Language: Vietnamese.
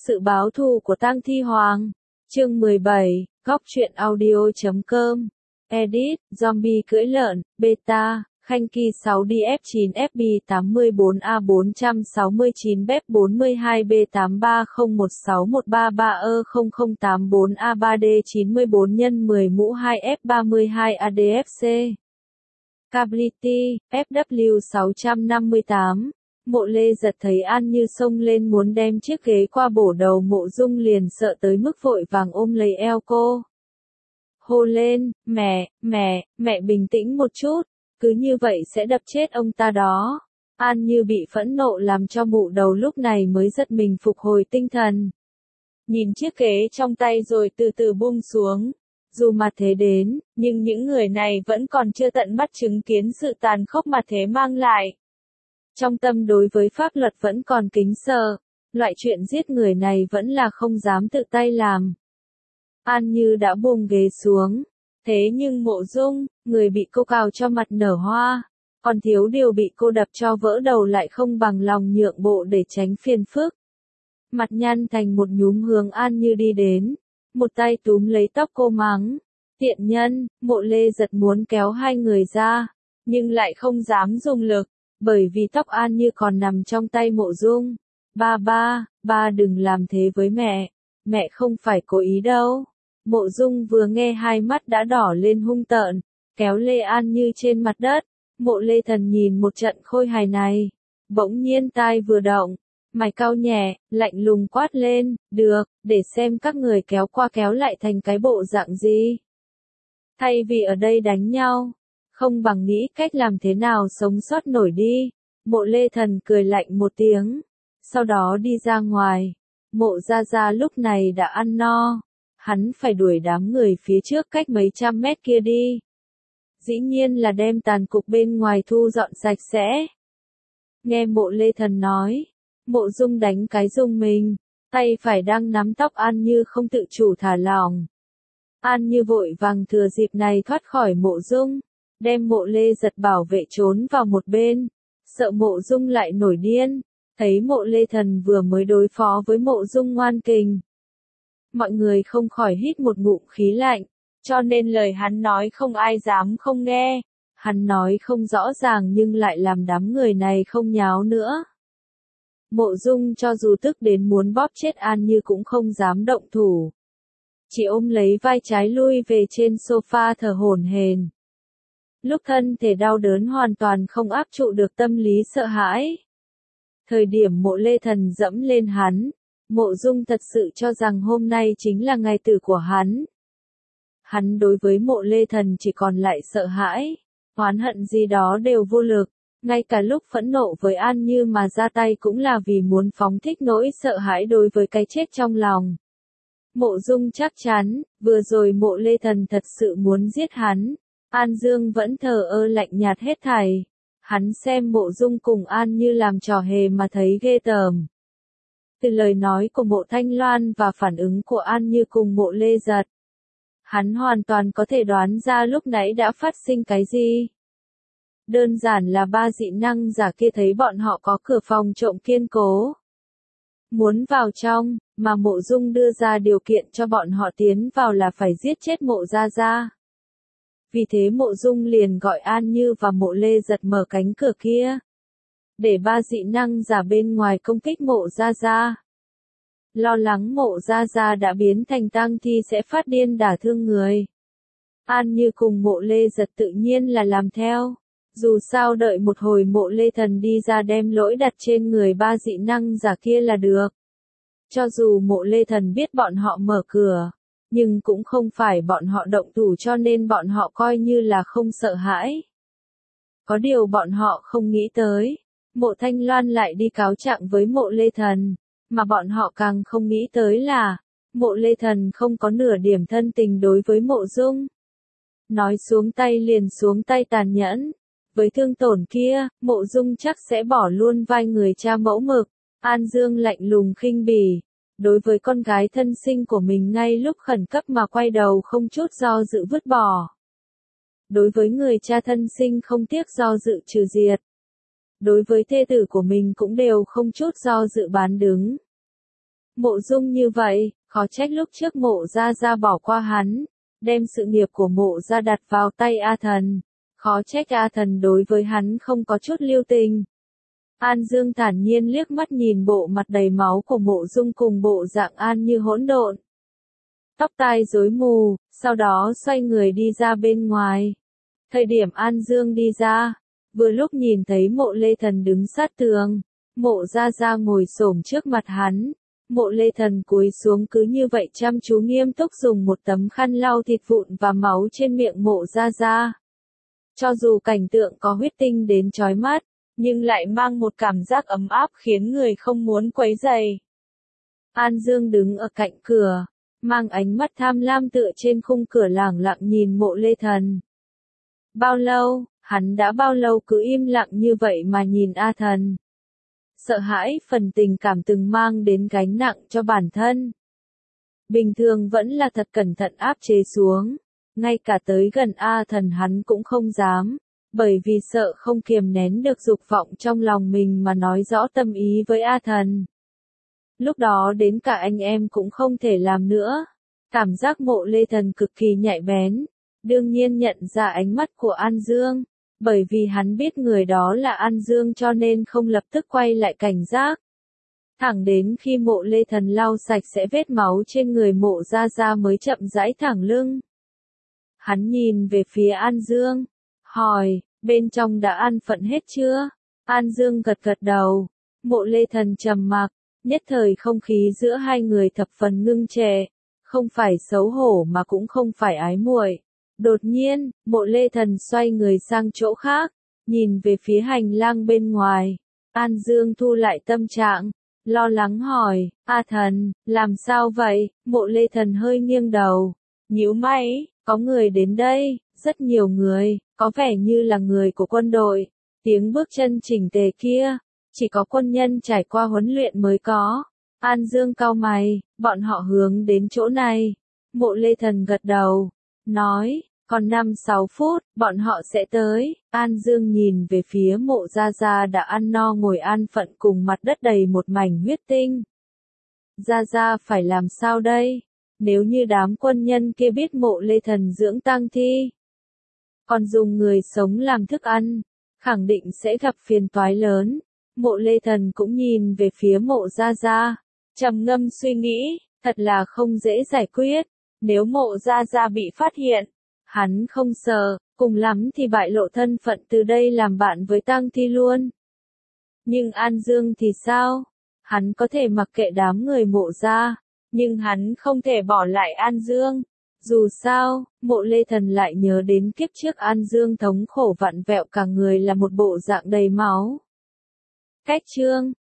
Sự báo thù của Tang Thi Hoàng. Chương 17, Góc truyện audio.com. Edit, Zombie cưỡi lợn, Beta, Khanh Kỳ 6DF9 FB84A469 BEP 42B83016133E0084A3D94 nhân 10 mũ 2F32 ADFC. Cability, FW 658. Mộ Lê Giật thấy An Như xông lên muốn đem chiếc ghế qua bổ đầu Mộ Dung liền sợ tới mức vội vàng ôm lấy eo cô. Hô lên, mẹ bình tĩnh một chút, cứ như vậy sẽ đập chết ông ta đó. An Như bị phẫn nộ làm cho mụ đầu lúc này mới giật mình phục hồi tinh thần. Nhìn chiếc ghế trong tay rồi từ từ buông xuống. Dù mặt thế đến, nhưng những người này vẫn còn chưa tận mắt chứng kiến sự tàn khốc mà thế mang lại. Trong tâm đối với pháp luật vẫn còn kính sợ, loại chuyện giết người này vẫn là không dám tự tay làm. An Như đã buông ghế xuống, thế nhưng Mộ Dung, người bị cô cào cho mặt nở hoa, còn thiếu điều bị cô đập cho vỡ đầu lại không bằng lòng nhượng bộ để tránh phiền phức. Mặt nhăn thành một nhúm hướng An Như đi đến, một tay túm lấy tóc cô mắng, tiện nhân. Mộ Lê Giật muốn kéo hai người ra, nhưng lại không dám dùng lực. Bởi vì tóc An Như còn nằm trong tay Mộ Dung. Ba đừng làm thế với mẹ không phải cố ý đâu. Mộ Dung vừa nghe hai mắt đã đỏ lên hung tợn, kéo Lê An Như trên mặt đất. Mộ Lê Thần nhìn một trận khôi hài này, bỗng nhiên tai vừa động, mày cau nhẹ, lạnh lùng quát lên, được, để xem các người kéo qua kéo lại thành cái bộ dạng gì. Thay vì ở đây đánh nhau, không bằng nghĩ cách làm thế nào sống sót nổi đi. Mộ Lê Thần cười lạnh một tiếng, sau đó đi ra ngoài. Mộ Gia Gia lúc này đã ăn no, hắn phải đuổi đám người phía trước cách mấy trăm mét kia đi. Dĩ nhiên là đem tàn cục bên ngoài thu dọn sạch sẽ. Nghe Mộ Lê Thần nói, Mộ Dung đánh cái rung mình, tay phải đang nắm tóc An Như không tự chủ thả lỏng. An Như vội vàng thừa dịp này thoát khỏi Mộ Dung, đem Mộ Lê Giật bảo vệ trốn vào một bên, sợ Mộ Dung lại nổi điên. Thấy Mộ Lê Thần vừa mới đối phó với Mộ Dung ngoan kình, mọi người không khỏi hít một ngụm khí lạnh, cho nên lời hắn nói không ai dám không nghe. Hắn nói không rõ ràng nhưng lại làm đám người này không nháo nữa. Mộ Dung cho dù tức đến muốn bóp chết An Như cũng không dám động thủ, chỉ ôm lấy vai trái lui về trên sofa thở hổn hển. Lúc thân thể đau đớn hoàn toàn không áp trụ được tâm lý sợ hãi. Thời điểm Mộ Lê Thần dẫm lên hắn, Mộ Dung thật sự cho rằng hôm nay chính là ngày tử của hắn. Hắn đối với Mộ Lê Thần chỉ còn lại sợ hãi, oán hận gì đó đều vô lực, ngay cả lúc phẫn nộ với An Như mà ra tay cũng là vì muốn phóng thích nỗi sợ hãi đối với cái chết trong lòng. Mộ Dung chắc chắn, vừa rồi Mộ Lê Thần thật sự muốn giết hắn. An Dương vẫn thờ ơ lạnh nhạt hết thảy. Hắn xem Mộ Dung cùng An Như làm trò hề mà thấy ghê tởm. Từ lời nói của Mộ Thanh Loan và phản ứng của An Như cùng Mộ Lê Giật, hắn hoàn toàn có thể đoán ra lúc nãy đã phát sinh cái gì. Đơn giản là ba dị năng giả kia thấy bọn họ có cửa phòng trộm kiên cố, muốn vào trong, mà Mộ Dung đưa ra điều kiện cho bọn họ tiến vào là phải giết chết Mộ Gia Gia. Vì thế Mộ Dung liền gọi An Như và Mộ Lê Giật mở cánh cửa kia, để ba dị năng giả bên ngoài công kích Mộ Gia Gia. Lo lắng Mộ Gia Gia đã biến thành tang thi sẽ phát điên đả thương người. An Như cùng Mộ Lê Giật tự nhiên là làm theo. Dù sao đợi một hồi Mộ Lê Thần đi ra đem lỗi đặt trên người ba dị năng giả kia là được. Cho dù Mộ Lê Thần biết bọn họ mở cửa, nhưng cũng không phải bọn họ động thủ cho nên bọn họ coi như là không sợ hãi. Có điều bọn họ không nghĩ tới, Mộ Thanh Loan lại đi cáo trạng với Mộ Lê Thần, mà bọn họ càng không nghĩ tới là, Mộ Lê Thần không có nửa điểm thân tình đối với Mộ Dung. Nói xuống tay liền xuống tay tàn nhẫn, với thương tổn kia, Mộ Dung chắc sẽ bỏ luôn vai người cha mẫu mực. An Dương lạnh lùng khinh bỉ, đối với con gái thân sinh của mình ngay lúc khẩn cấp mà quay đầu không chút do dự vứt bỏ. Đối với người cha thân sinh không tiếc do dự trừ diệt. Đối với thê tử của mình cũng đều không chút do dự bán đứng. Mộ Dung như vậy, khó trách lúc trước Mộ Gia Gia bỏ qua hắn, đem sự nghiệp của Mộ Gia đặt vào tay A Thần. Khó trách A Thần đối với hắn không có chút lưu tình. An Dương thản nhiên liếc mắt nhìn bộ mặt đầy máu của Mộ Dung cùng bộ dạng An như hỗn độn. Tóc tai rối mù, sau đó xoay người đi ra bên ngoài. Thời điểm An Dương đi ra, vừa lúc nhìn thấy Mộ Lê Thần đứng sát tường, Mộ Gia Gia ngồi xổm trước mặt hắn. Mộ Lê Thần cúi xuống cứ như vậy chăm chú nghiêm túc dùng một tấm khăn lau thịt vụn và máu trên miệng Mộ Gia Gia. Cho dù cảnh tượng có huyết tinh đến chói mắt, nhưng lại mang một cảm giác ấm áp khiến người không muốn quấy rầy. An Dương đứng ở cạnh cửa, mang ánh mắt tham lam tựa trên khung cửa lẳng lặng nhìn Mộ Lê Thần. Bao lâu, hắn đã bao lâu cứ im lặng như vậy mà nhìn A Thần. Sợ hãi phần tình cảm từng mang đến gánh nặng cho bản thân. Bình thường vẫn là thật cẩn thận áp chế xuống, ngay cả tới gần A Thần hắn cũng không dám, bởi vì sợ không kiềm nén được dục vọng trong lòng mình mà nói rõ tâm ý với A Thần. Lúc đó đến cả anh em cũng không thể làm nữa. Cảm giác Mộ Lê Thần cực kỳ nhạy bén, đương nhiên nhận ra ánh mắt của An Dương, bởi vì hắn biết người đó là An Dương cho nên không lập tức quay lại cảnh giác. Thẳng đến khi Mộ Lê Thần lau sạch sẽ vết máu trên người Mộ Gia Gia mới chậm rãi thẳng lưng. Hắn nhìn về phía An Dương, hỏi, bên trong đã ăn phận hết chưa? An Dương gật gật đầu. Mộ Lê Thần trầm mặc, nhất thời không khí giữa hai người thập phần ngưng trệ, không phải xấu hổ mà cũng không phải ái muội. Đột nhiên, Mộ Lê Thần xoay người sang chỗ khác, nhìn về phía hành lang bên ngoài. An Dương thu lại tâm trạng, lo lắng hỏi, A Thần, làm sao vậy? Mộ Lê Thần hơi nghiêng đầu, nhíu mày, có người đến đây, rất nhiều người, có vẻ như là người của quân đội. Tiếng bước chân chỉnh tề kia, chỉ có quân nhân trải qua huấn luyện mới có. An Dương cau mày, bọn họ hướng đến chỗ này. Mộ Lê Thần gật đầu, nói, còn 5-6 phút, bọn họ sẽ tới. An Dương nhìn về phía Mộ Gia Gia đã ăn no ngồi an phận cùng mặt đất đầy một mảnh huyết tinh. Gia Gia phải làm sao đây? Nếu như đám quân nhân kia biết Mộ Lê Thần dưỡng tang thi, còn dùng người sống làm thức ăn, khẳng định sẽ gặp phiền toái lớn. Mộ Lê Thần cũng nhìn về phía Mộ Gia Gia, trầm ngâm suy nghĩ, thật là không dễ giải quyết. Nếu Mộ Gia Gia bị phát hiện, hắn không sợ, cùng lắm thì bại lộ thân phận từ đây làm bạn với tang thi luôn. Nhưng An Dương thì sao? Hắn có thể mặc kệ đám người Mộ Gia, nhưng hắn không thể bỏ lại An Dương. Dù sao, Mộ Lê Thần lại nhớ đến kiếp trước An Dương thống khổ vặn vẹo cả người là một bộ dạng đầy máu. Cách chương